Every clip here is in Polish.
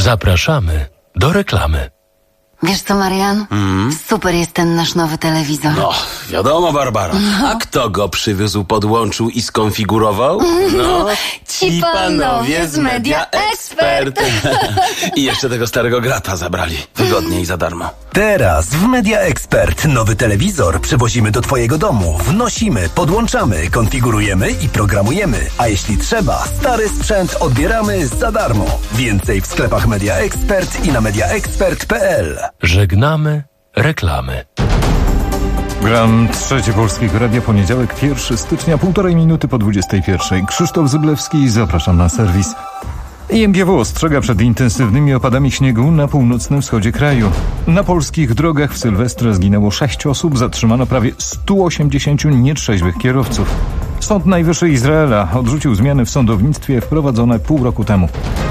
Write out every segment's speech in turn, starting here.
Zapraszamy do reklamy. Wiesz co, Marian? Super jest ten nasz nowy telewizor. No, wiadomo, Barbara. A kto go przywiózł, podłączył i skonfigurował? No, ci panowie z Media Expert. I jeszcze tego starego grata zabrali. Wygodnie i za darmo. Teraz w Media Expert nowy telewizor przywozimy do Twojego domu. Wnosimy, podłączamy, konfigurujemy i programujemy. A jeśli trzeba, stary sprzęt odbieramy za darmo. Więcej w sklepach Media Expert i na mediaexpert.pl. Żegnamy reklamy. Program Trzecie Polskiego Radia, poniedziałek, 1 stycznia, 1,5 minuty po 21. Krzysztof Zyblewski, zapraszam na serwis. IMGW ostrzega przed intensywnymi opadami śniegu na północnym wschodzie kraju. Na polskich drogach w Sylwestra zginęło 6 osób, zatrzymano prawie 180 nietrzeźwych kierowców. Sąd Najwyższy Izraela odrzucił zmiany w sądownictwie wprowadzone pół roku temu.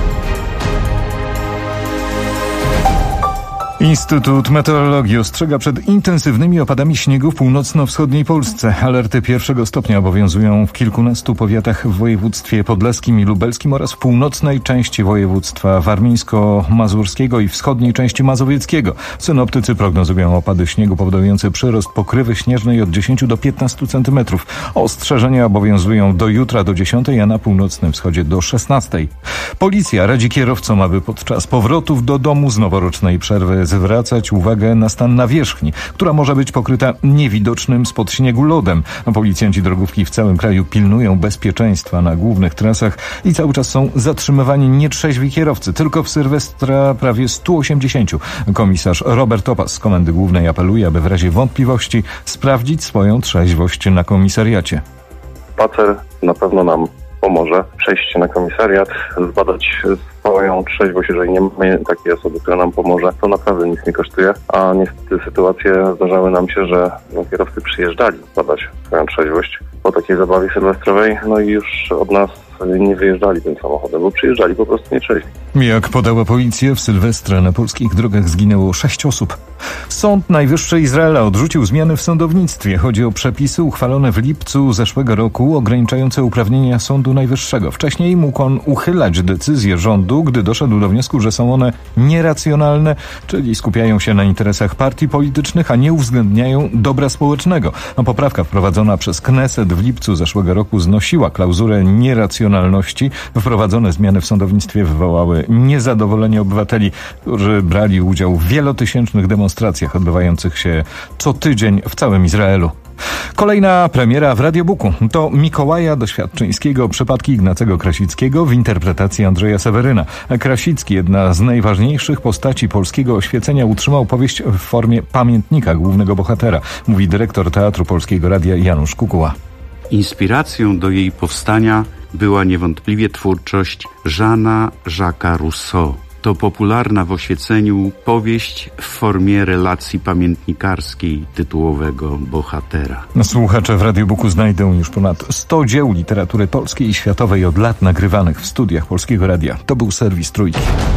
Instytut Meteorologii ostrzega przed intensywnymi opadami śniegu w północno-wschodniej Polsce. Alerty 1. stopnia obowiązują w kilkunastu powiatach w województwie podlaskim i lubelskim oraz w północnej części województwa warmińsko-mazurskiego i wschodniej części mazowieckiego. Synoptycy prognozują opady śniegu powodujące przyrost pokrywy śnieżnej od 10 do 15 cm. Ostrzeżenia obowiązują do jutra do 10, a na północnym wschodzie do 16. Policja radzi kierowcom, aby podczas powrotów do domu z noworocznej przerwy zwracać uwagę na stan nawierzchni, która może być pokryta niewidocznym spod śniegu lodem. Policjanci drogówki w całym kraju pilnują bezpieczeństwa na głównych trasach i cały czas są zatrzymywani nietrzeźwi kierowcy. Tylko w Sylwestra prawie 180. Komisarz Robert Topas z Komendy Głównej apeluje, aby w razie wątpliwości sprawdzić swoją trzeźwość na komisariacie. Spacer na pewno nam pomoże przejść na komisariat, zbadać swoją trzeźwość. Jeżeli nie mamy takiej osoby, która nam pomoże, to naprawdę nic nie kosztuje. A niestety sytuacje zdarzały nam się, że kierowcy przyjeżdżali zbadać swoją trzeźwość po takiej zabawie sylwestrowej, no i już od nas nie wyjeżdżali tym samochodem, bo przyjeżdżali po prostu nietrzeźwi. Jak podała policja, w Sylwestra na polskich drogach zginęło 6 osób. Sąd Najwyższy Izraela odrzucił zmiany w sądownictwie. Chodzi o przepisy uchwalone w lipcu zeszłego roku ograniczające uprawnienia Sądu Najwyższego. Wcześniej mógł on uchylać decyzje rządu, gdy doszedł do wniosku, że są one nieracjonalne, czyli skupiają się na interesach partii politycznych, a nie uwzględniają dobra społecznego. Poprawka wprowadzona przez Kneset w lipcu zeszłego roku znosiła klauzurę nieracjonalności. Wprowadzone zmiany w sądownictwie wywołały niezadowolenie obywateli, którzy brali udział w wielotysięcznych demonstracjach odbywających się co tydzień w całym Izraelu. Kolejna premiera w Radiobooku to Mikołaja Doświadczyńskiego, przypadki Ignacego Krasickiego w interpretacji Andrzeja Seweryna. Krasicki, jedna z najważniejszych postaci polskiego oświecenia, utrzymał powieść w formie pamiętnika głównego bohatera, mówi dyrektor Teatru Polskiego Radia Janusz Kukuła. Inspiracją do jej powstania była niewątpliwie twórczość Jeana Jacques'a Rousseau. To popularna w oświeceniu powieść w formie relacji pamiętnikarskiej tytułowego bohatera. Słuchacze w Radiobooku znajdą już ponad 100 dzieł literatury polskiej i światowej od lat nagrywanych w studiach Polskiego Radia. To był serwis Trójki.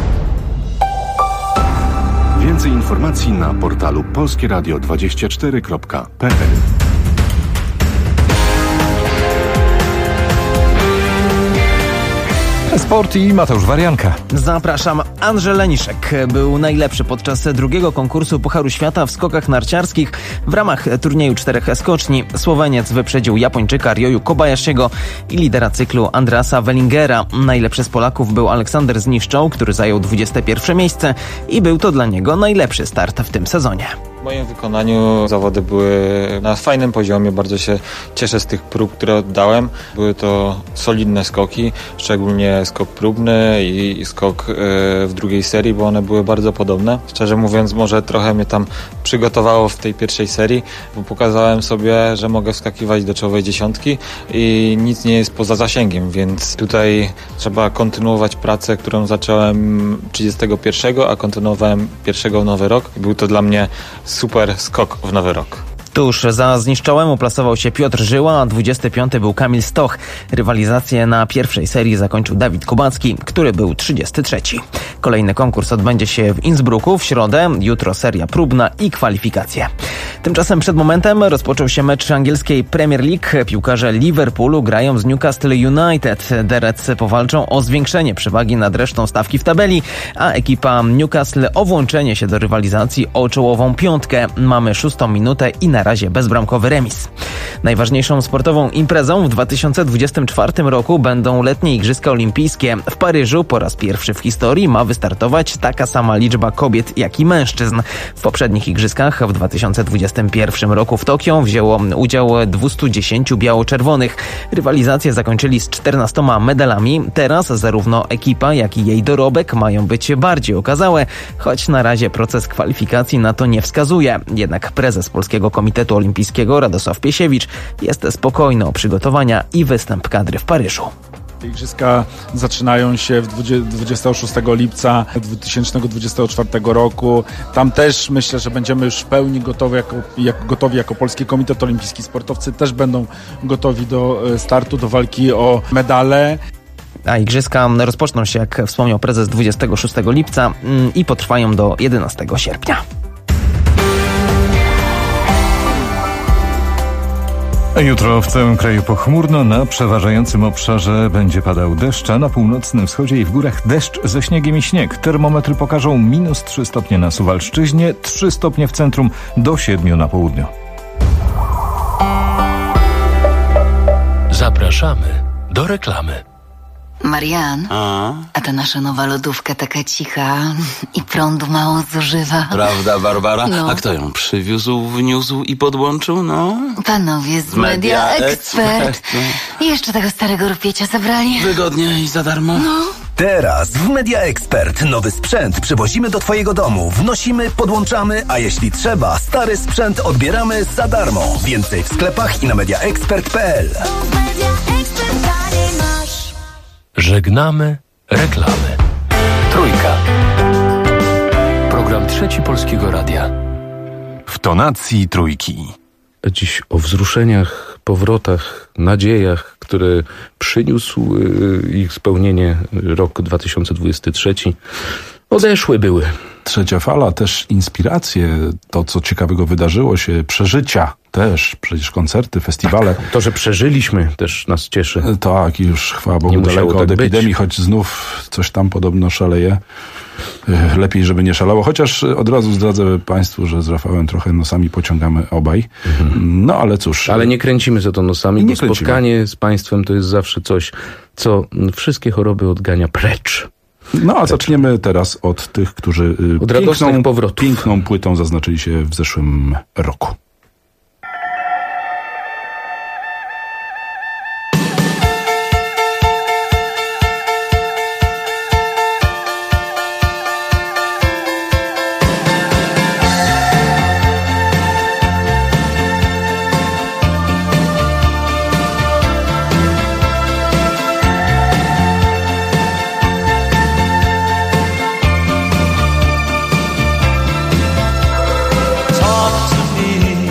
Więcej informacji na portalu polskieradio24.pl. Sport i Mateusz Warianka. Zapraszam. Andrzej Leniszek był najlepszy podczas drugiego konkursu Pucharu Świata w skokach narciarskich w ramach turnieju 4 skoczni. Słoweniec wyprzedził Japończyka Ryoyu Kobayashiego i lidera cyklu Andreasa Wellingera. Najlepszy z Polaków był Aleksander Zniszczoł, który zajął 21 miejsce i był to dla niego najlepszy start w tym sezonie. W moim wykonaniu zawody były na fajnym poziomie, bardzo się cieszę z tych prób, które oddałem. Były to solidne skoki, szczególnie skok próbny i skok w drugiej serii, bo one były bardzo podobne. Szczerze mówiąc, może trochę mnie tam przygotowało w tej pierwszej serii, bo pokazałem sobie, że mogę wskakiwać do czołowej dziesiątki i nic nie jest poza zasięgiem, więc tutaj trzeba kontynuować pracę, którą zacząłem 31, a kontynuowałem 1 Nowy Rok. Był to dla mnie super skok w Nowy Rok. Tuż za Zniszczołem uplasował się Piotr Żyła, a 25 był Kamil Stoch. Rywalizację na pierwszej serii zakończył Dawid Kubacki, który był 33. Kolejny konkurs odbędzie się w Innsbrucku w środę. Jutro seria próbna i kwalifikacje. Tymczasem przed momentem rozpoczął się mecz angielskiej Premier League. Piłkarze Liverpoolu grają z Newcastle United. The Reds powalczą o zwiększenie przewagi nad resztą stawki w tabeli, a ekipa Newcastle o włączenie się do rywalizacji o czołową piątkę. Mamy 6. minutę i na razie bezbramkowy remis. Najważniejszą sportową imprezą w 2024 roku będą letnie Igrzyska Olimpijskie. W Paryżu po raz pierwszy w historii ma wystartować taka sama liczba kobiet jak i mężczyzn. W poprzednich Igrzyskach w 2021 roku w Tokio wzięło udział 210 biało-czerwonych. Rywalizację zakończyli z 14 medalami. Teraz zarówno ekipa, jak i jej dorobek mają być bardziej okazałe, choć na razie proces kwalifikacji na to nie wskazuje. Jednak prezes Polskiego Komitetu Olimpijskiego Radosław Piesiewicz jest spokojny o przygotowania i występ kadry w Paryżu. Igrzyska zaczynają się 26 lipca 2024 roku. Tam też myślę, że będziemy już w pełni gotowi jako Polski Komitet Olimpijski. Sportowcy też będą gotowi do startu, do walki o medale. A igrzyska rozpoczną się, jak wspomniał prezes, 26 lipca i potrwają do 11 sierpnia. Jutro w całym kraju pochmurno, na przeważającym obszarze będzie padał deszcz, a na północnym wschodzie i w górach deszcz ze śniegiem i śnieg. Termometry pokażą -3 stopnie na Suwalszczyźnie, 3 stopnie w centrum, do 7 na południu. Zapraszamy do reklamy. Marian, a ta nasza nowa lodówka taka cicha i prądu mało zużywa. Prawda, Barbara? No. A kto ją przywiózł, wniósł i podłączył? No, Panowie z Media Expert. I jeszcze tego starego rupiecia zabrali. wygodnie i za darmo. Teraz w Media Expert nowy sprzęt przywozimy do twojego domu, wnosimy, podłączamy, a jeśli trzeba, stary sprzęt odbieramy za darmo. Więcej w sklepach i na mediaexpert.pl. Żegnamy reklamy. Trójka. Program Trzeci Polskiego Radia. W tonacji Trójki. Dziś o wzruszeniach, powrotach, nadziejach, które przyniósł ich spełnienie rok 2023. Odeszły były. Trzecia fala, też inspiracje, to co ciekawego wydarzyło się, przeżycia też, przecież koncerty, festiwale. To, że przeżyliśmy, też nas cieszy. Tak, i już chwała Bogu daleko od epidemii, choć znów coś tam podobno szaleje. Lepiej, żeby nie szalało, chociaż od razu zdradzę Państwu, że z Rafałem trochę nosami pociągamy obaj. No ale cóż. Ale nie kręcimy za to nosami, bo spotkanie z Państwem to jest zawsze coś, co wszystkie choroby odgania precz. No a zaczniemy teraz od tych, którzy piękną płytą zaznaczyli się w zeszłym roku. Talk to me.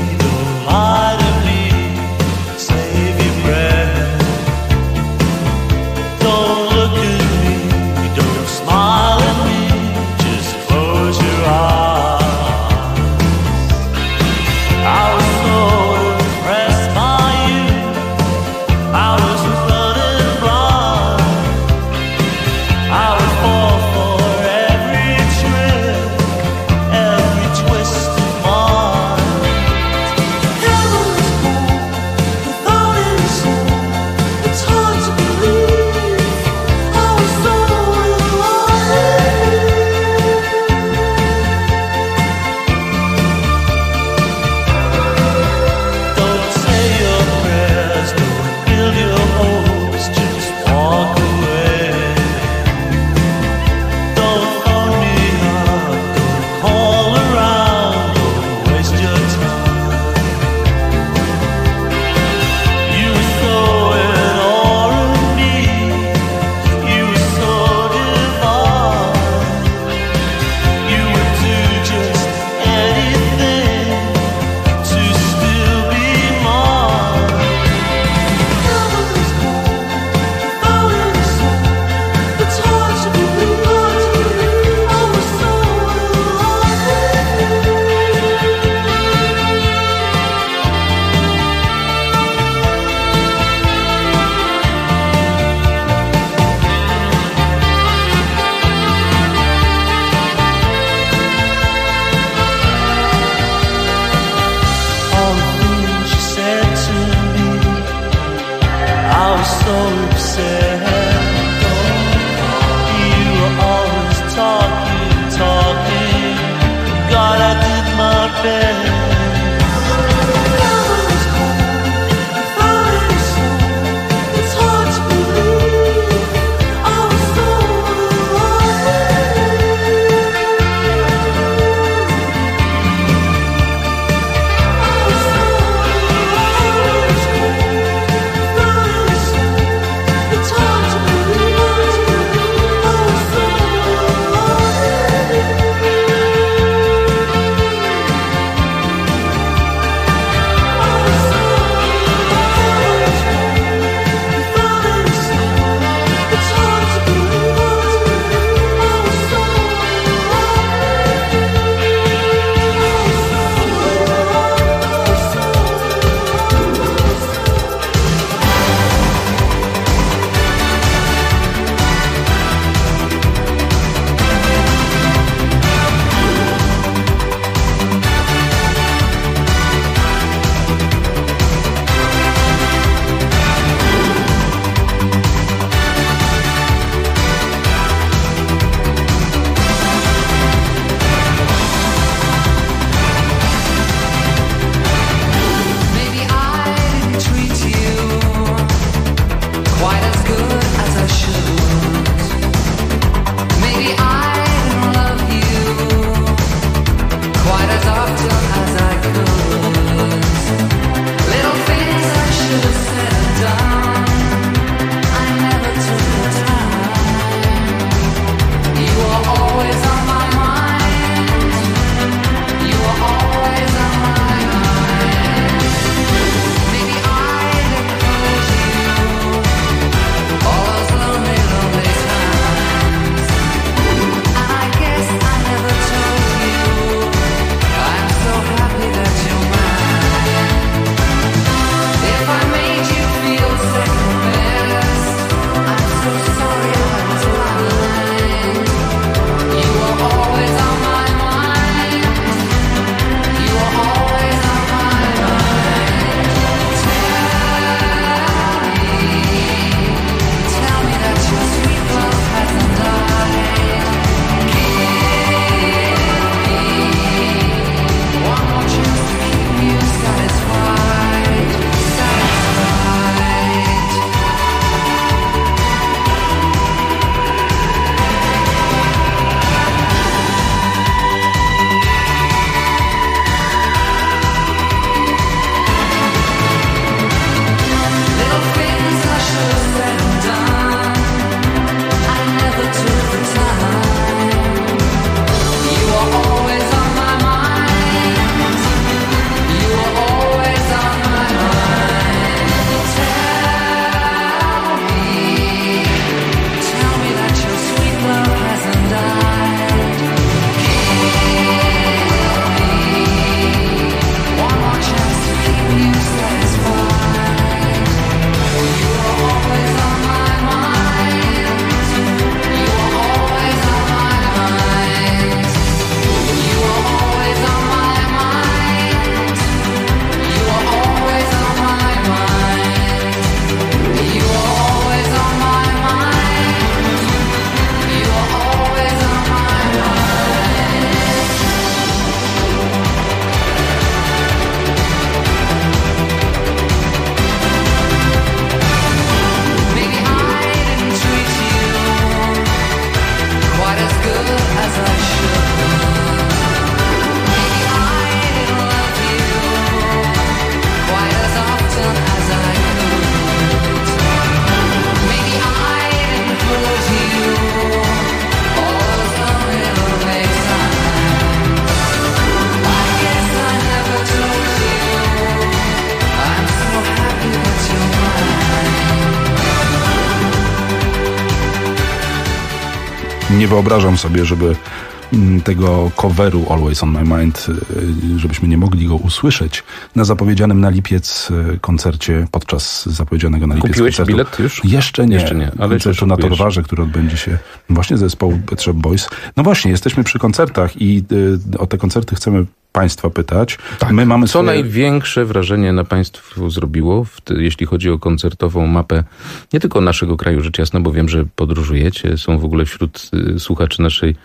Nie wyobrażam sobie, żeby tego coveru Always on My Mind, żebyśmy nie mogli go usłyszeć na zapowiedzianym na lipiec koncercie, podczas zapowiedzianego na lipiec Kupiłeś koncertu. bilet już? Jeszcze nie. Ale koncertu na Torwarze, który odbędzie się właśnie zespołu Pet Shop Boys. No właśnie, jesteśmy przy koncertach i o te koncerty chcemy Państwa pytać. Tak. My mamy Co największe wrażenie na Państwu zrobiło, jeśli chodzi o koncertową mapę, nie tylko naszego kraju, rzecz jasna, bo wiem, że podróżujecie, są w ogóle wśród słuchaczy naszej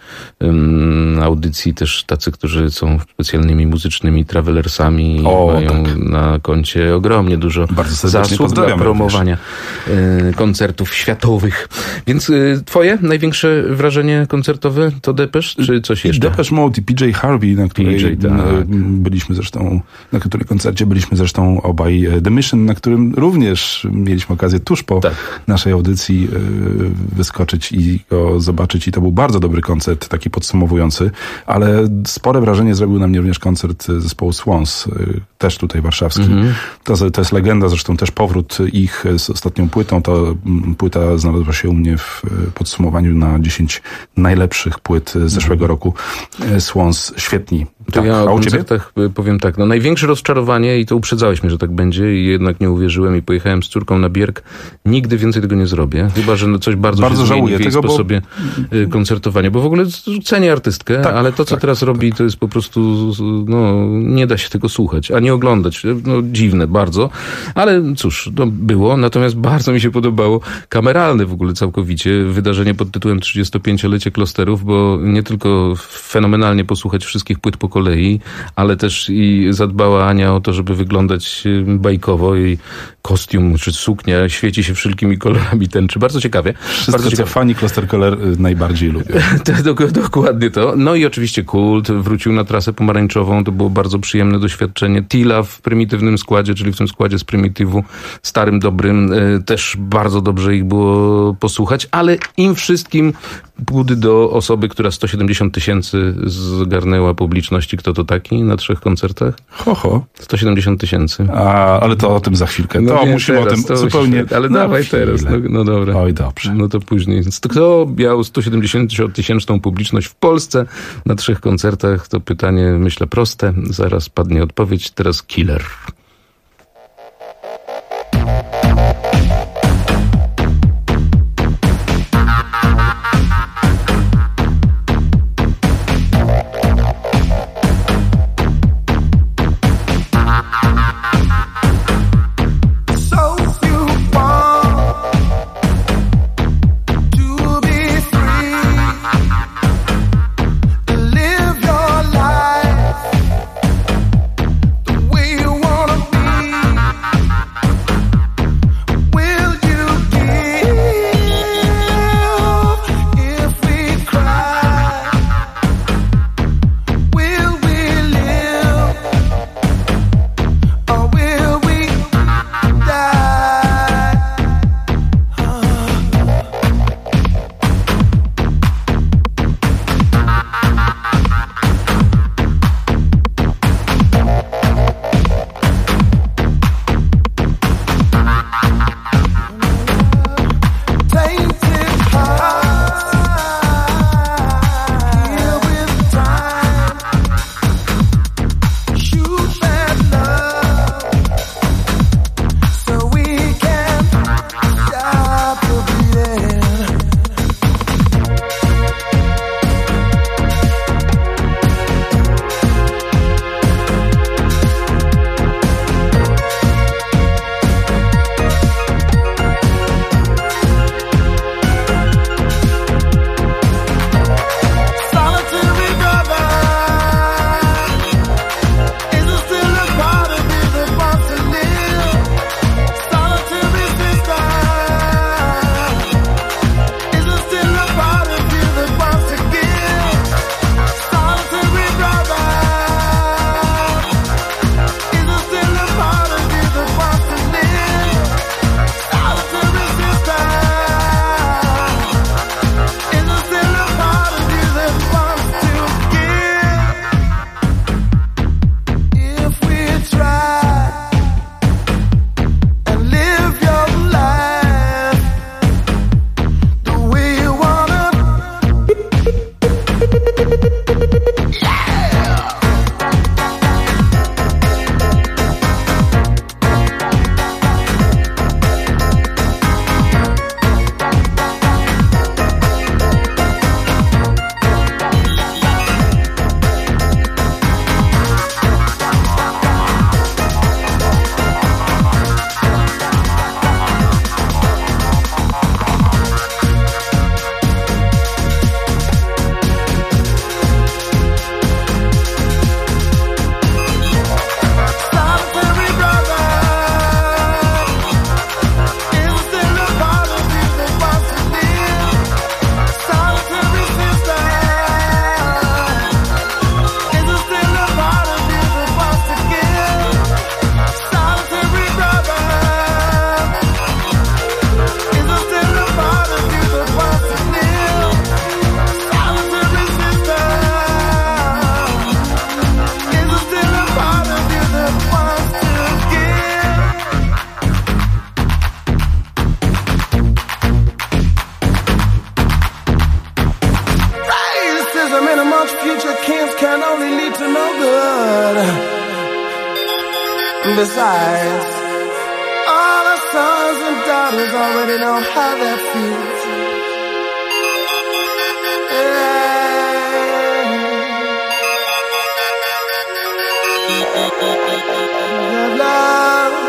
audycji też tacy, którzy są specjalnymi muzycznymi travelersami i mają na koncie ogromnie dużo zasług dla promowania koncertów światowych. Więc twoje największe wrażenie koncertowe to Depeche, czy coś jeszcze? Depeche Mode i PJ Harvey, na której byliśmy zresztą, na którym koncercie byliśmy zresztą obaj. The Mission, na którym również mieliśmy okazję tuż po naszej audycji wyskoczyć i go zobaczyć, i to był bardzo dobry koncert, taki podsumowujący, ale spore wrażenie zrobił na mnie również koncert zespołu Swans, też tutaj warszawski. To jest legenda, zresztą też powrót ich z ostatnią płytą. Ta płyta znalazła się u mnie w podsumowaniu na 10 najlepszych płyt zeszłego roku. Swans świetni. To ja o koncertach powiem tak, największe rozczarowanie, i to uprzedzałeś mnie, że tak będzie, i jednak nie uwierzyłem i pojechałem z córką na Bierk. Nigdy więcej tego nie zrobię, chyba że coś bardzo się zmieni w jej sposobie koncertowania, bo w ogóle cenię artystkę, ale to, co teraz robi, to jest po prostu, nie da się tego słuchać, ani oglądać. Dziwne bardzo, ale cóż, to było. Natomiast bardzo mi się podobało kameralne w ogóle całkowicie wydarzenie pod tytułem 35-lecie Klosterów, bo nie tylko fenomenalnie posłuchać wszystkich płyt po kolei, ale też i zadbała Ania o to, żeby wyglądać bajkowo, i kostium czy suknia świeci się wszelkimi kolorami tęczy. Bardzo ciekawie. Wszystko, co fani Klosterkeller najbardziej lubią. Dokładnie to. No i oczywiście Kult wrócił na trasę pomarańczową. To było bardzo przyjemne doświadczenie. Tila w prymitywnym składzie, czyli w tym składzie z Prymitywu, starym, dobrym. Też bardzo dobrze ich było posłuchać, ale im wszystkim budy do osoby, która 170 000 zgarnęła publiczności. Kto to taki na 3 koncertach? 170 000. Ale to o tym za chwilkę. To musimy teraz, o tym zupełnie... Ale dawaj teraz. No dobra. Oj, dobrze. No to później. Kto miał 170 000 publiczność w Polsce na 3 koncertach? To pytanie, myślę, proste. Zaraz padnie odpowiedź. Teraz Killer. Live your life the way you wanna Schism in amongst future kings can only lead to no good. Besides, all our sons and daughters already know how that feels. Love.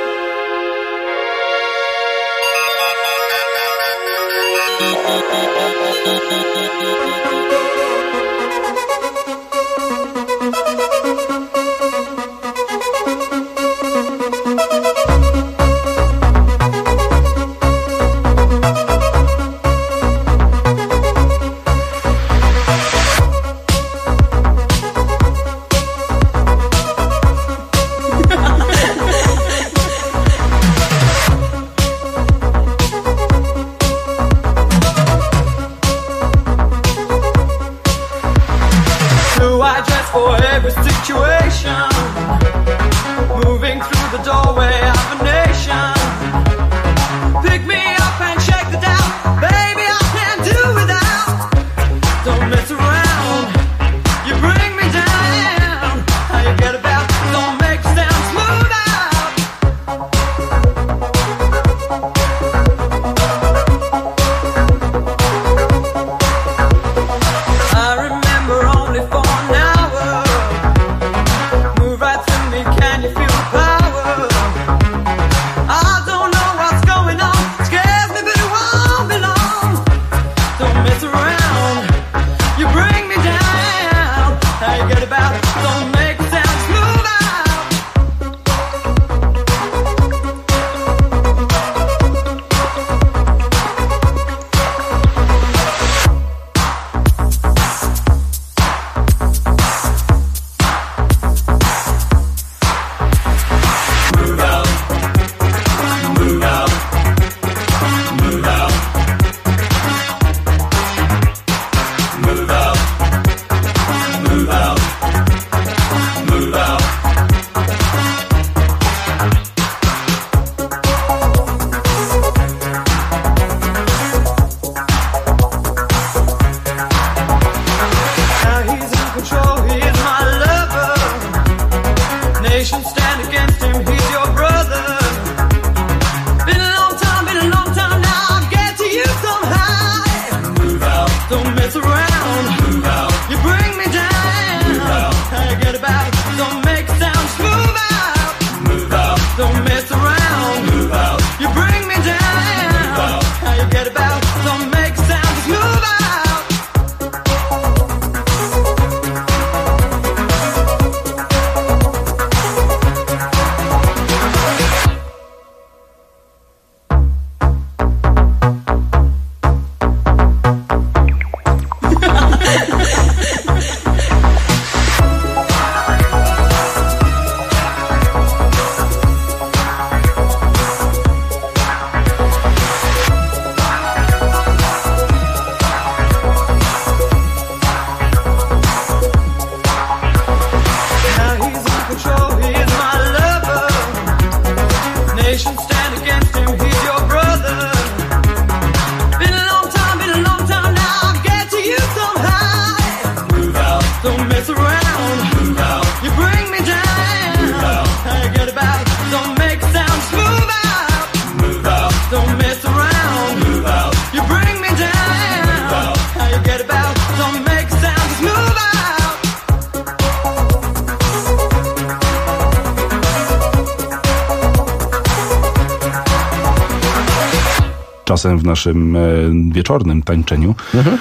Czasem w naszym wieczornym tańczeniu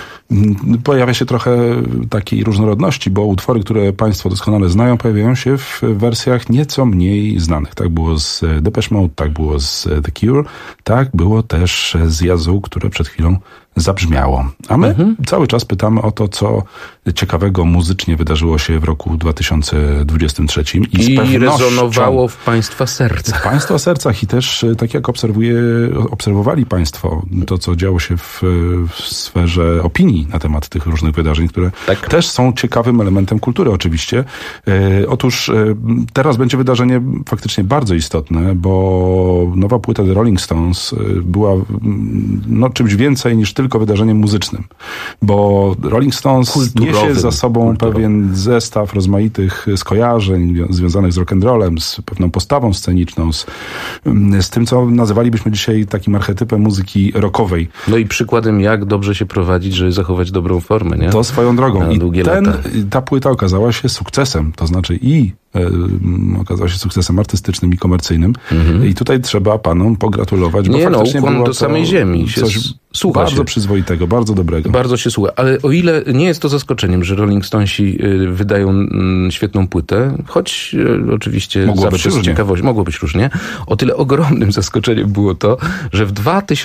pojawia się trochę takiej różnorodności, bo utwory, które Państwo doskonale znają, pojawiają się w wersjach nieco mniej znanych. Tak było z Depeche Mode, tak było z The Cure, tak było też z Yazoo, które przed chwilą zabrzmiało. A my cały czas pytamy o to, co ciekawego muzycznie wydarzyło się w roku 2023. I rezonowało w Państwa sercach. W Państwa sercach i też, tak jak obserwowali Państwo to, co działo się w sferze opinii na temat tych różnych wydarzeń, które też są ciekawym elementem kultury oczywiście. Otóż teraz będzie wydarzenie faktycznie bardzo istotne, bo nowa płyta The Rolling Stones była czymś więcej niż tylko tylko wydarzeniem muzycznym, bo Rolling Stones niesie za sobą pewien zestaw rozmaitych skojarzeń związanych z rock'n'rollem, z pewną postawą sceniczną, z tym, co nazywalibyśmy dzisiaj takim archetypem muzyki rockowej. No i przykładem, jak dobrze się prowadzić, żeby zachować dobrą formę, nie? To swoją drogą. Na długie lata. Ta płyta okazała się sukcesem, to znaczy okazała się sukcesem artystycznym i komercyjnym. I tutaj trzeba panom pogratulować, bo faktycznie ukłon było do samej ziemi. Słucha bardzo przyzwoitego, bardzo dobrego. Bardzo się słucha. Ale o ile nie jest to zaskoczeniem, że Rolling Stonesi wydają świetną płytę, choć oczywiście zawsze z ciekawości mogło być różnie, o tyle ogromnym zaskoczeniem było to, że w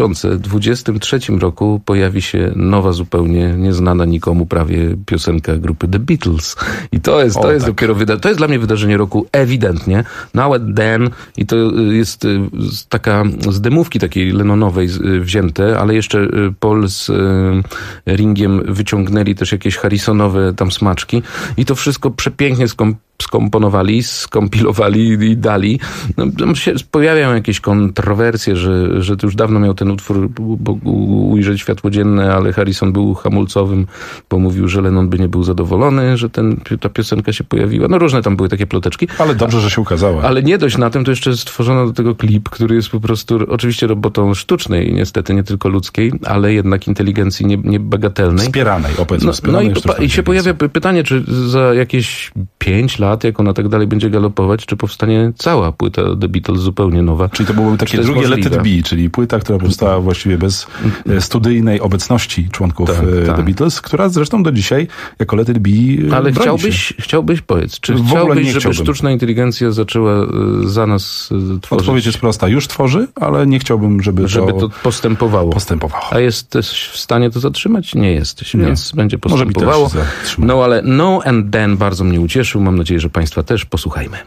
2023 roku pojawi się nowa, zupełnie nieznana nikomu prawie piosenka grupy The Beatles. I to jest dopiero to jest dla mnie wydarzenie roku ewidentnie. Now and Then, i to jest taka z demówki takiej Lennonowej wzięte, ale jeszcze Paul z Ringiem wyciągnęli też jakieś Harrisonowe tam smaczki i to wszystko przepięknie skomponowali, skompilowali i dali. No, pojawiają jakieś kontrowersje, że to już dawno miał ten utwór ujrzeć światło dzienne, ale Harrison był hamulcowym, bo mówił, że Lennon by nie był zadowolony, że ta piosenka się pojawiła. No różne tam były takie ploteczki. Ale dobrze, że się ukazała. Ale nie dość na tym, to jeszcze stworzono do tego klip, który jest po prostu oczywiście robotą sztucznej, niestety nie tylko ludzkiej, ale jednak inteligencji niebagatelnej. Wspieranej, opowiedzmy. I się pojawia pytanie, czy za jakieś 5 lat, jak ona tak dalej będzie galopować, czy powstanie cała płyta The Beatles zupełnie nowa. Czyli to byłoby takie drugie Let It Be, czyli płyta, która powstała właściwie bez studyjnej obecności członków The Beatles, która zresztą do dzisiaj jako Let It Be ale chciałbyś powiedz, czy chciałbyś, żeby sztuczna inteligencja zaczęła za nas tworzyć? Odpowiedź jest prosta. Już tworzy, ale nie chciałbym, żeby to postępowało. A jesteś w stanie to zatrzymać? Nie jesteś, więc będzie postępowało. No ale No and Then bardzo mnie ucieszył. Mam nadzieję, że państwa też. Posłuchajmy.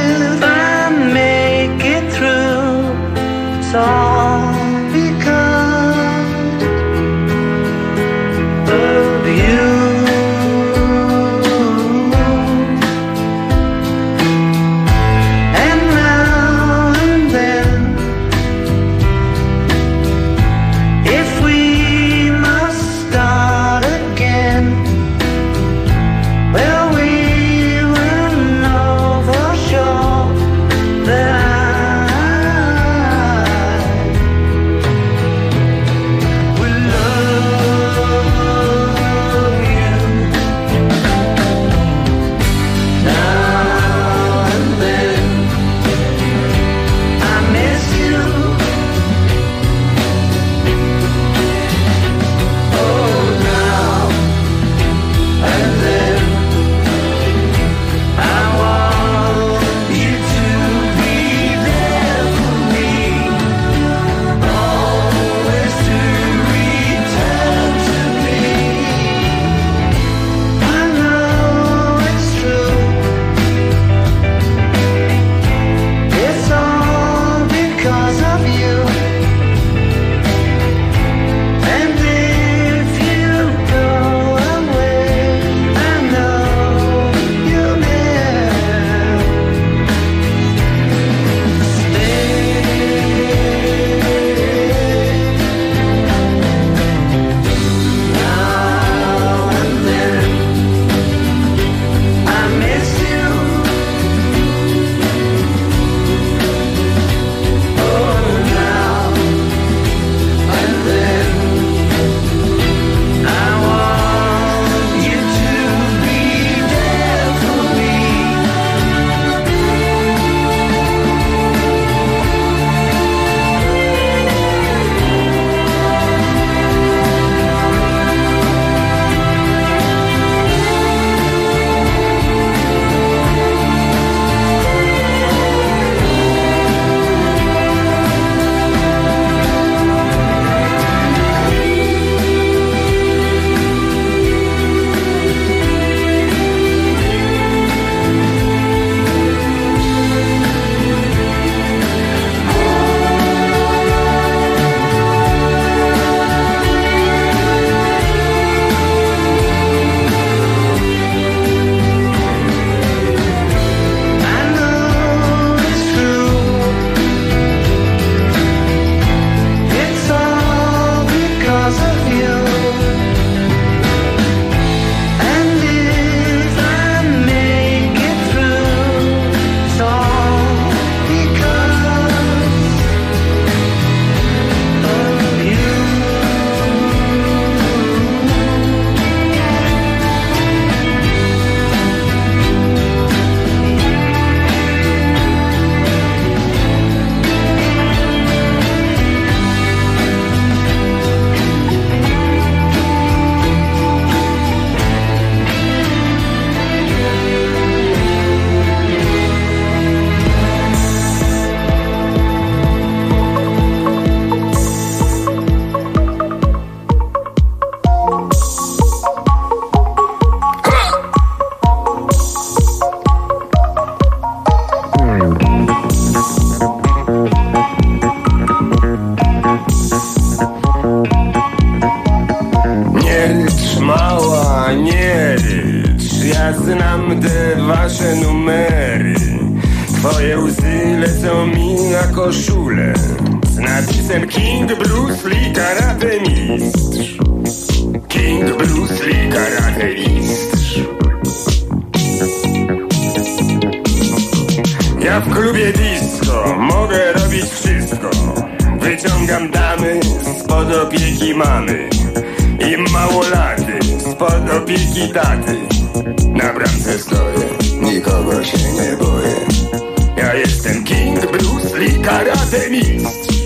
All because Twoje łzy lecą mi na koszulę z napisem King Bruce Lee Karate Mistrz. King Bruce Lee Karate Mistrz. Ja w klubie disco mogę robić wszystko. Wyciągam damy spod opieki mamy i małolaty spod opieki taty. Na bramce stoję, nikogo się nie boję. Ja jestem King Bruce Lee Karate Mistrz.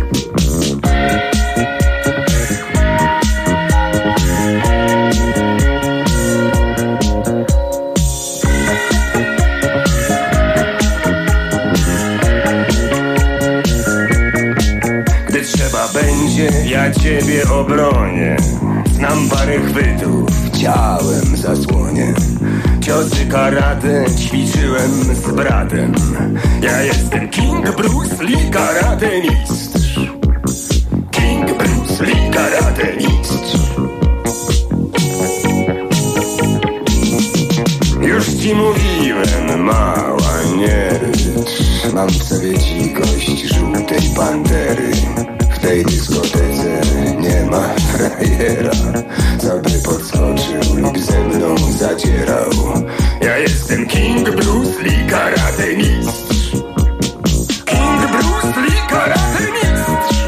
Gdy trzeba będzie, ja ciebie obronię. Znam parę chwytów, ciałem zasłonię. Ciosy karate ćwiczyłem z bratem. Ja jestem King Bruce Lee Karate Mistrz. King Bruce Lee Karate Mistrz. Już ci mówiłem, mała, nie rycz. Mam w sobie dzikość żółtej pantery. W tej dyskotece nie ma frajera, co by podskoczył lub ze mną zadzierał. Ja jestem King Bruce Lee Karate Mistrz. King Bruce Lee Karate Mistrz.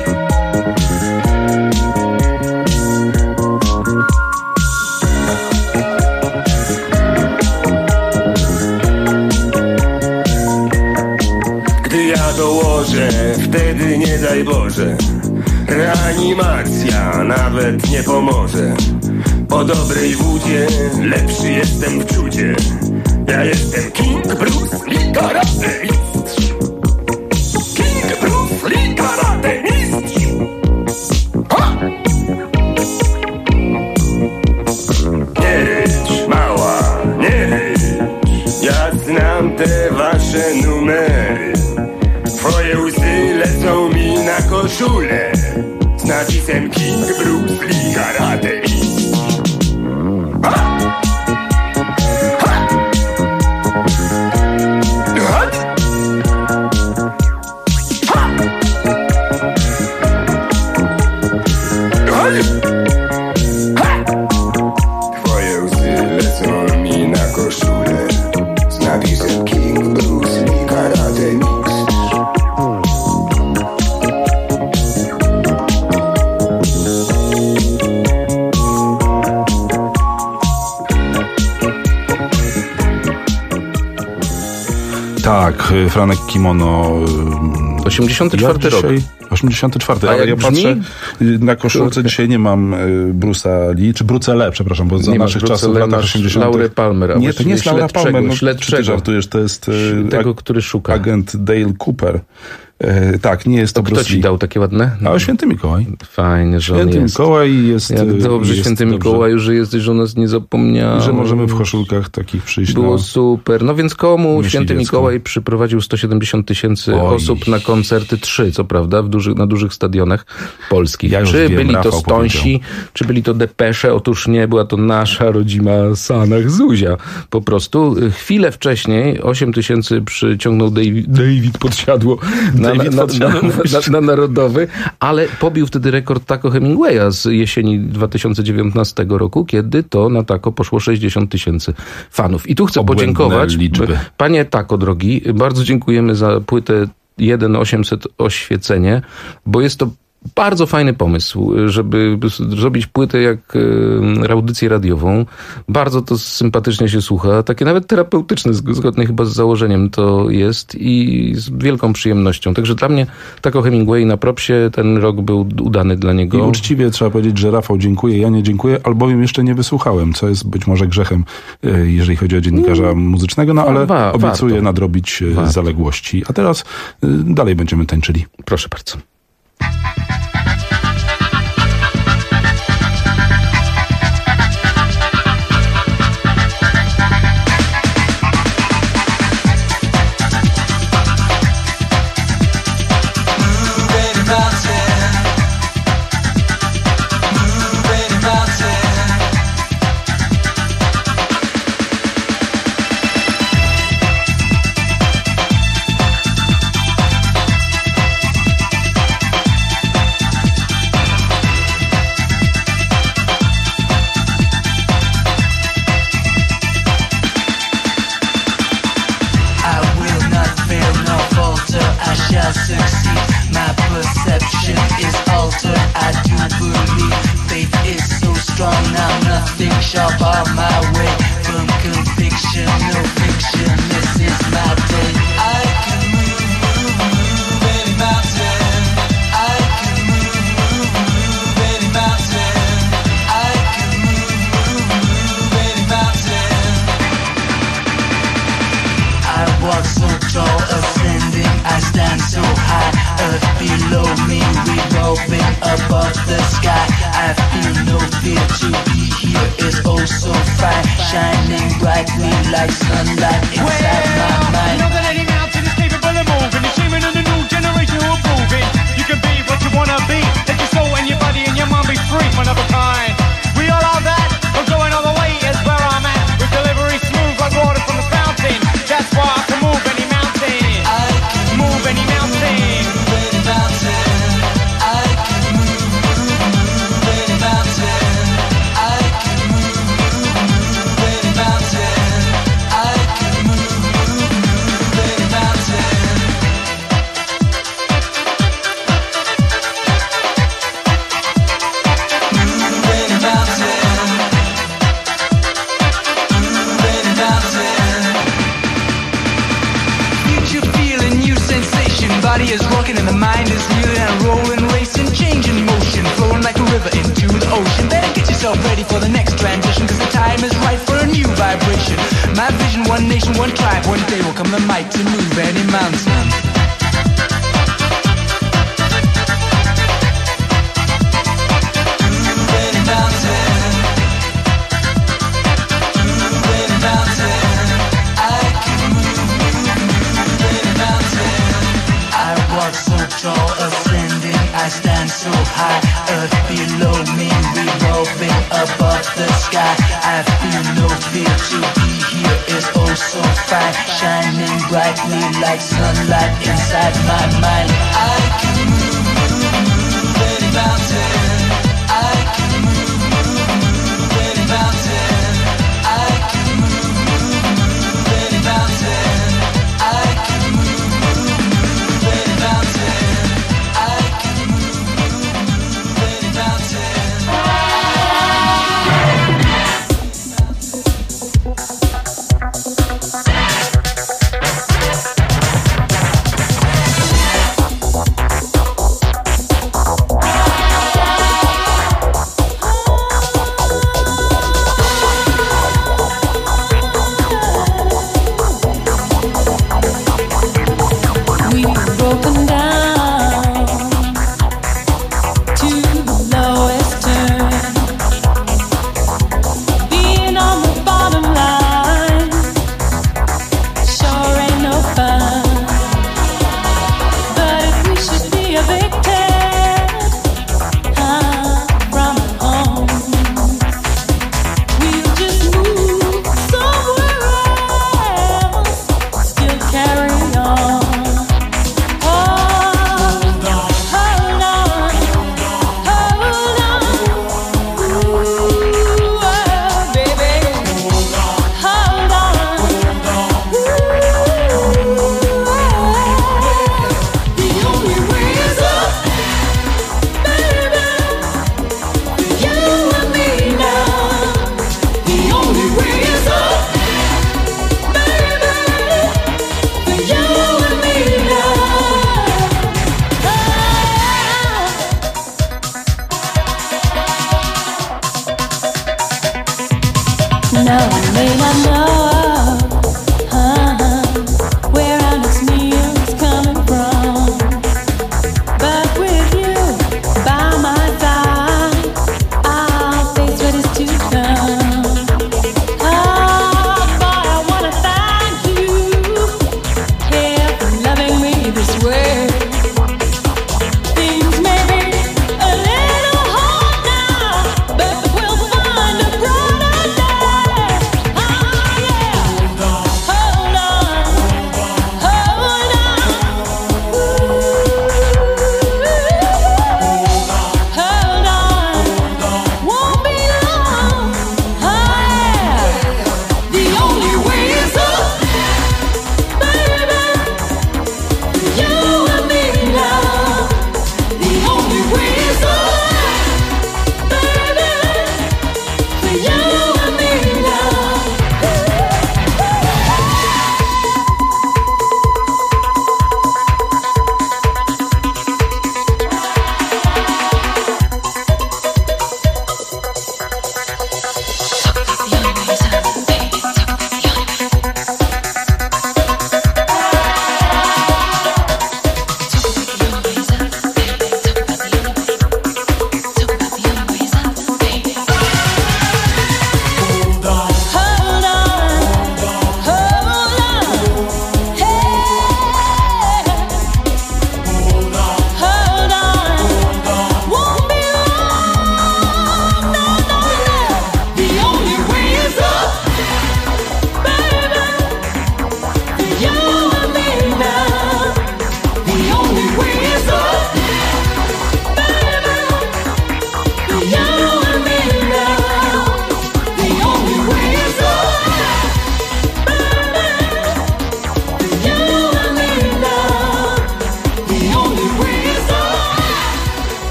Gdy ja dołożę, wtedy nie daj Boże, reanimacja nawet nie pomoże. Po dobrej wódzie lepszy jestem w czudzie. Ja jestem King Bruce Lee Karate Mistrz. King Bruce Lee Karate Mistrz. Ha! Nie rycz, mała, nie rycz. Ja znam te wasze numery. Twoje łzy lecą mi na koszulę z napisem King Bruce Lee Karate Mistrz. Ha! Ha! Ha! Ha! Ha! Twoje łzy lecą mi na koszulę z napisem King Bruce Lee Karate Mistrz. Tak, Franek Kimono. 84 rok. 84, ale ja patrzę na koszulce, dzisiaj nie mam Bruce'a Lee, czy Bruce Lee, przepraszam, bo za naszych czasów w latach 80. Laurę Palmer. Nie, to nie jest Laura Palmer, no, czy ty żartujesz, to jest tego, który szuka. Agent Dale Cooper. Tak, nie jest to Bruce Lee. Kto ci dał takie ładne? A Święty Mikołaj. Fajnie, że Święty on jest. Mikołaj jest. Jak dobrze, jest Święty Mikołaju, że jesteś, że o nas nie zapomniał. Że możemy w koszulkach takich przyjść. Było super. No więc komu Święty Mikołaj przyprowadził 170 000 osób na koncerty 3, co prawda, na dużych stadionach polskich. Ja czy wiem, byli Rafał to Stonsi, czy byli to Depesze? Otóż nie, była to nasza rodzima Sanach Zuzia. Po prostu chwilę wcześniej 8 000 przyciągnął David Podsiadło na Narodowy, ale pobił wtedy rekord Taco Hemingwaya z jesieni 2019 roku, kiedy to na Taco poszło 60 000 fanów. I tu chcę podziękować. Liczby. Panie Taco, drogi, bardzo dziękujemy za płytę 1.800 Oświecenie, bo jest to bardzo fajny pomysł, żeby zrobić płytę jak audycję radiową. Bardzo to sympatycznie się słucha. Takie nawet terapeutyczne, zgodnie chyba z założeniem to jest i z wielką przyjemnością. Także dla mnie Taco Hemingway na propsie, ten rok był udany dla niego. I uczciwie trzeba powiedzieć, że Rafał dziękuję, ja nie dziękuję, albowiem jeszcze nie wysłuchałem, co jest być może grzechem, jeżeli chodzi o dziennikarza muzycznego, no ale obiecuję nadrobić zaległości. A teraz dalej będziemy tańczyli. Proszę bardzo. below me, revolving above the sky. I feel no fear to be here is oh so fine, shining brightly like sunlight inside my mind. Know that any mountain is capable of moving. It's dreaming of the new generation who are proving you can be what you wanna be. Let your soul and your body and your mind be free, one of a kind. We all are that. I'm going all the way is where I'm at. With delivery smooth like water from the fountain. That's why I can move any mountain. I can move any mountain. Move any mountain. I can move any mountain. I can move any mountain. I can move any mountain. Body is rocking and the mind is reeling and rolling, racing, changing motion, flowing like a river into the ocean. Better get yourself ready for the next transition, cause the time is right for a new vibration. My vision, one nation, one tribe, one day will come the might to move any mountain. I stand so high, earth below me, revolving above the sky. I feel no fear to be here is oh so fine, shining brightly like sunlight inside my mind. I can move any mountain. I can move any mountain. I can move any mountain. I can move any mountain.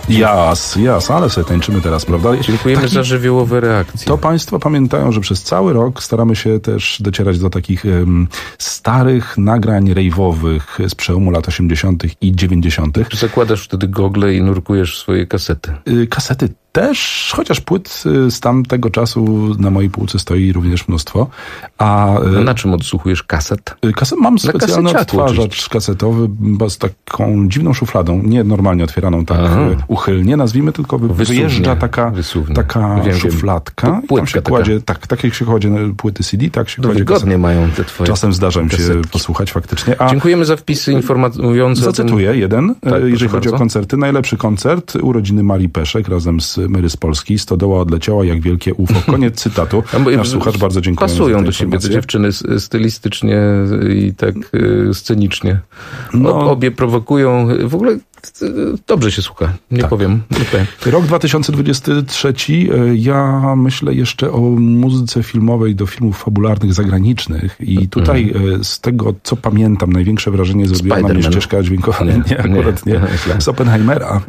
Jas, ale sobie tańczymy teraz, prawda? Dziękujemy za żywiołowe reakcje. To państwo pamiętają, że przez cały rok staramy się też docierać do takich starych nagrań rejwowych z przełomu lat 80. i 90. Czy zakładasz wtedy gogle i nurkujesz swoje kasety? Kasety też, chociaż płyt z tamtego czasu na mojej półce stoi również mnóstwo. A na czym odsłuchujesz kaset? Mam specjalny odtwarzacz kasetowy z taką dziwną szufladą, nie normalnie otwieraną tak uchylnie, nazwijmy, tylko wyjeżdża taka szufladka. Tam się kładzie, tak jak się kładzie płyty CD, tak się kładzie wygodnie kasety. Mają te twoje Czasem zdarza mi się posłuchać faktycznie. Dziękujemy za wpisy informujące. Zacytuję jeden, jeżeli chodzi o koncerty. Najlepszy koncert, urodziny Marii Peszek razem z Mary z Polski. Stodoła odleciała jak wielkie UFO. Koniec cytatu. Nasz słuchacz bardzo dziękuję. Pasują do siebie te dziewczyny stylistycznie i tak scenicznie. Obie prowokują. W ogóle dobrze się słucha. Nie powiem. Rok 2023. Ja myślę jeszcze o muzyce filmowej do filmów fabularnych zagranicznych i tutaj z tego, co pamiętam, największe wrażenie zrobiła na mnie ścieżka dźwiękowa. Nie. Z Oppenheimera.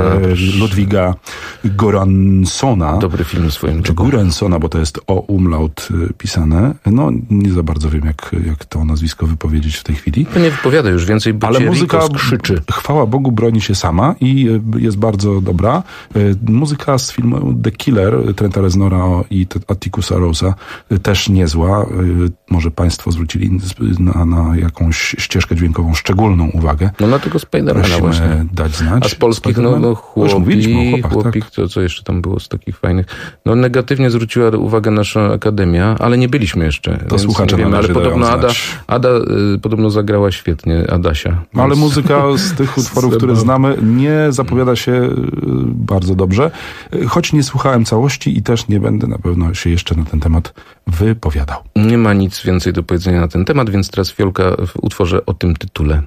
Ludwiga Göranssona. Dobry film swoim drogą. Göranssona, bo to jest o umlaut pisane. Nie za bardzo wiem, jak to nazwisko wypowiedzieć w tej chwili. To nie wypowiada już więcej, bo ale muzyka krzyczy. Chwała Bogu broni się sama i jest bardzo dobra. Muzyka z filmu The Killer Trenta Reznora i Atticusa Rossa też niezła. Może państwo zwrócili na jakąś ścieżkę dźwiękową szczególną uwagę. Na tego Spidermana właśnie. Dać znać. A z polskich, Chłopik, co jeszcze tam było z takich fajnych. Negatywnie zwróciła uwagę nasza Akademia, ale nie byliśmy jeszcze. To słuchacze nie wiemy, ale podobno Ada podobno zagrała świetnie, Adasia. Ale muzyka z tych utworów, które znamy, nie zapowiada się bardzo dobrze. Choć nie słuchałem całości i też nie będę na pewno się jeszcze na ten temat wypowiadał. Nie ma nic więcej do powiedzenia na ten temat, więc teraz Fiolka w utworze o tym tytule.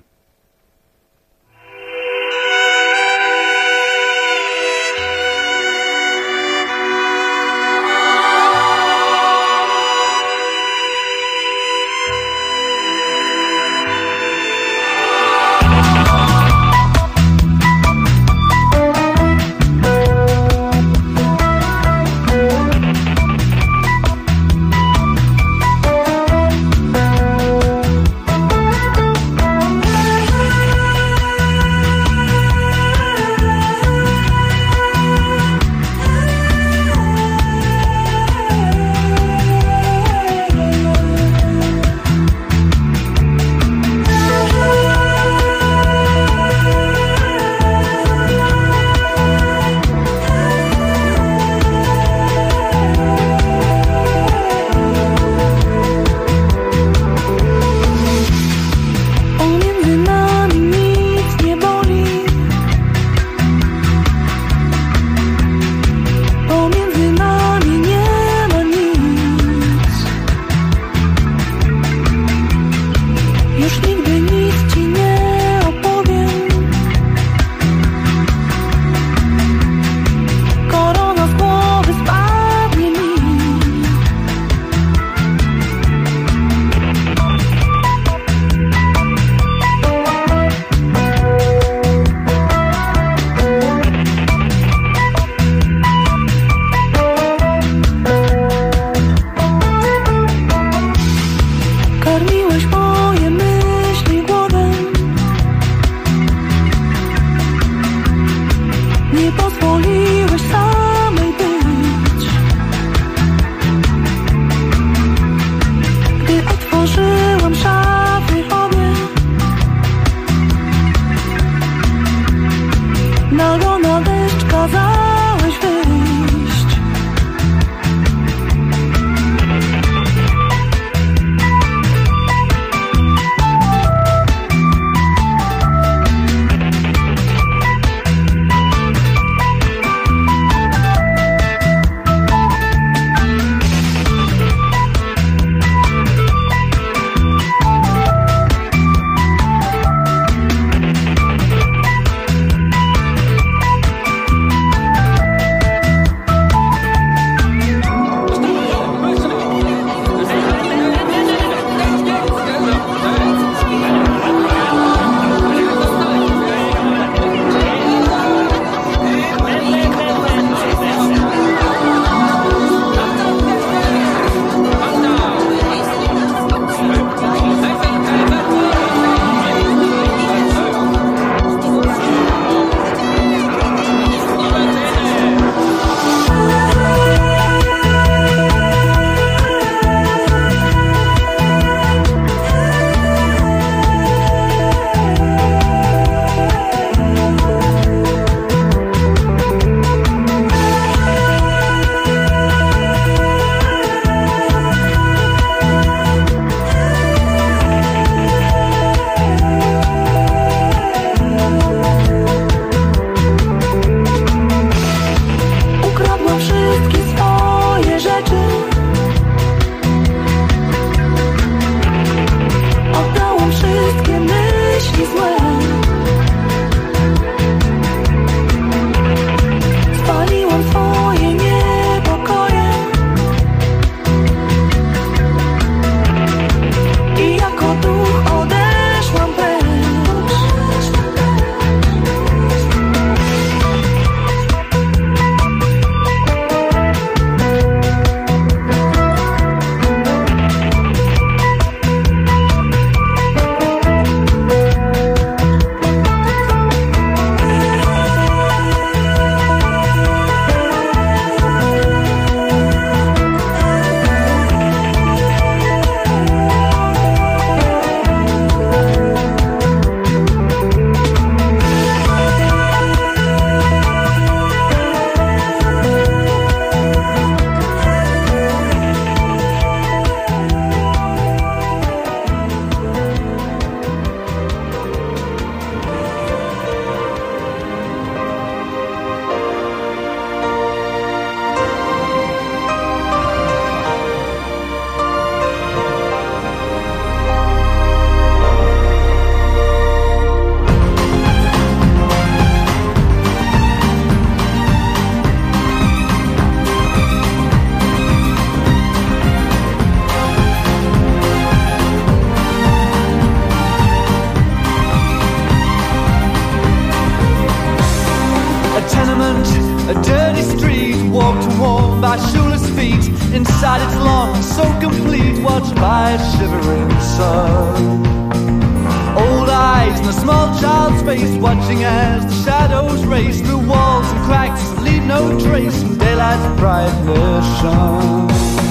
A dirty street, walked and worn by shoeless feet. Inside it's long, so complete, watched by a shivering sun. Old eyes in a small child's face, watching as the shadows race through walls and cracks that leave no trace from daylight's brightness shone.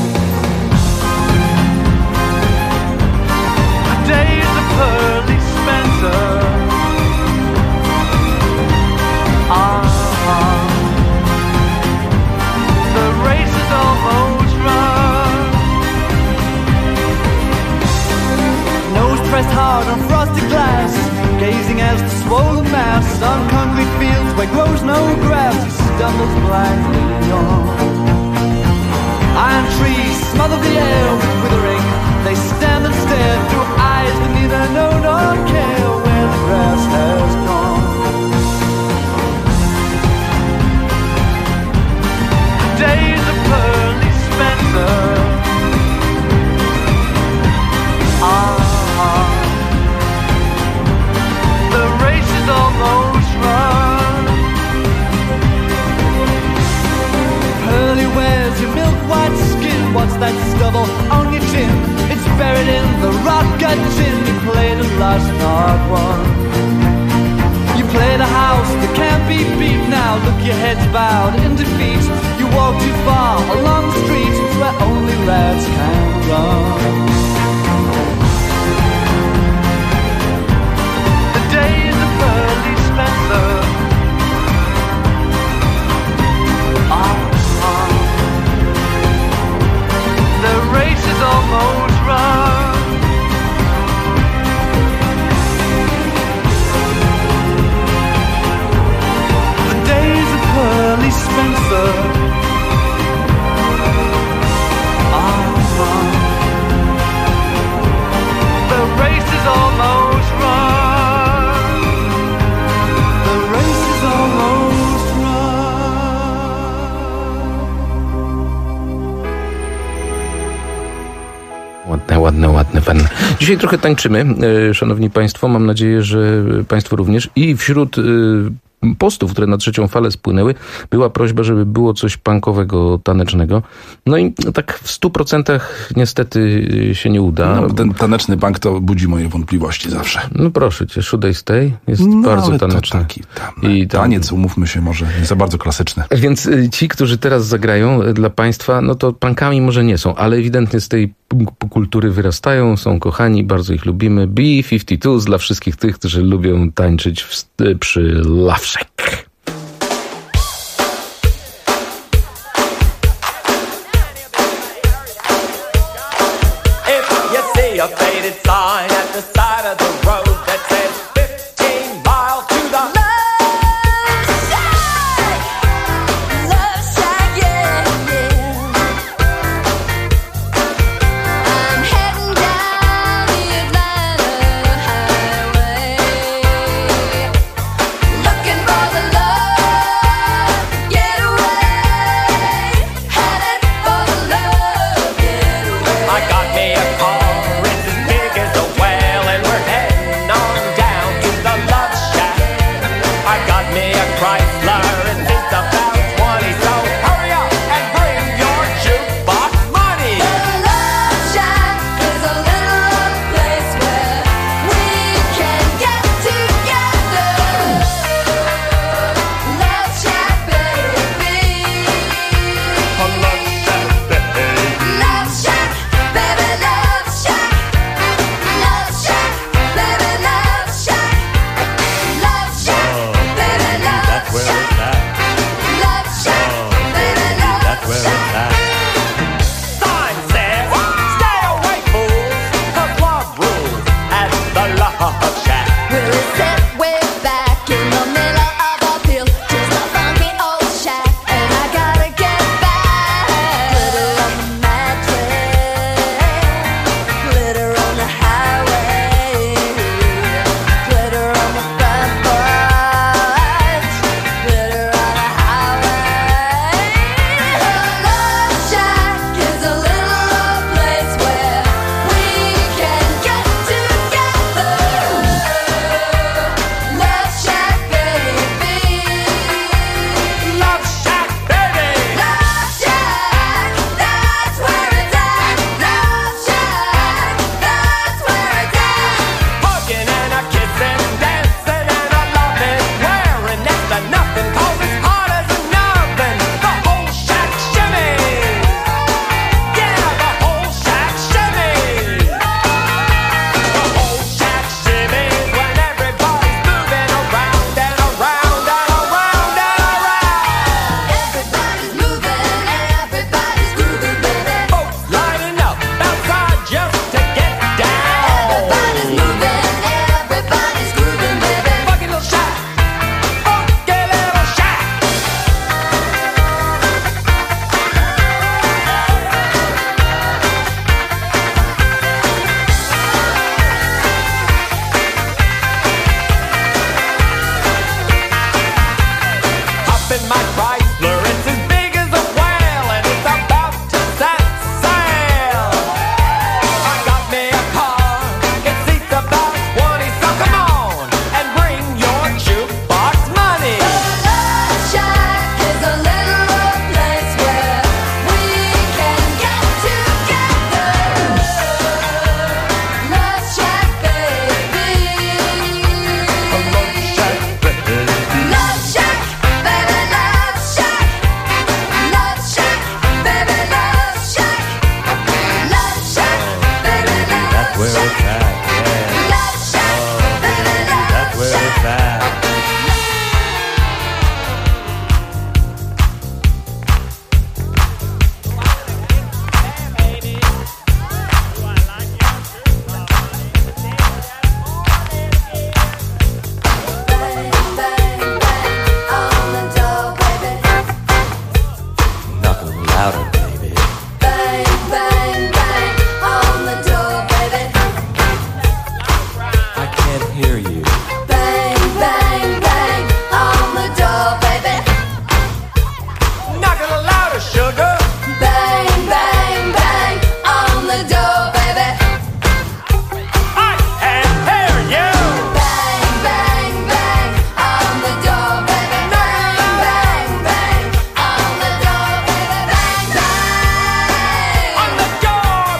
The days of Pearly Spencer the race is almost run. Nose pressed hard on frosted glass, gazing as the swollen mass on concrete fields where grows no grass, he stumbles blindly on. Iron trees smother the air with withering. They stand and stare through eyes that neither know nor care where the grass has gone. Days of Pearly Spencer. The race is almost run. Pearly wears your milk white skin. What's that stubble on your chin? It's buried in the rock gut gin. You played and lost, not won. You played a house that can't be beat now. Look, your head's bowed in defeat. You walk too far along the street where only rats can run. The days of Pearly Spencer. The race is almost run. The days of Pearly Spencer. The race is almost run. The race is almost run. Ładny fan. Dzisiaj trochę tańczymy, szanowni państwo. Mam nadzieję, że państwo również. I wśród postów, które na trzecią falę spłynęły, była prośba, żeby było coś punkowego, tanecznego. No i tak w 100% niestety się nie uda. No, ten taneczny punk to budzi moje wątpliwości zawsze. No proszę cię, Should I Stay jest bardzo taneczny. Taki taniec, umówmy się, może nie za bardzo klasyczny. Więc ci, którzy teraz zagrają dla państwa, no to punkami może nie są, ale ewidentnie z tej kultury wyrastają, są kochani, bardzo ich lubimy. B-52s dla wszystkich tych, którzy lubią tańczyć przy Love Shack. If you see a faded sign at the side of the road that says 15 miles to the We're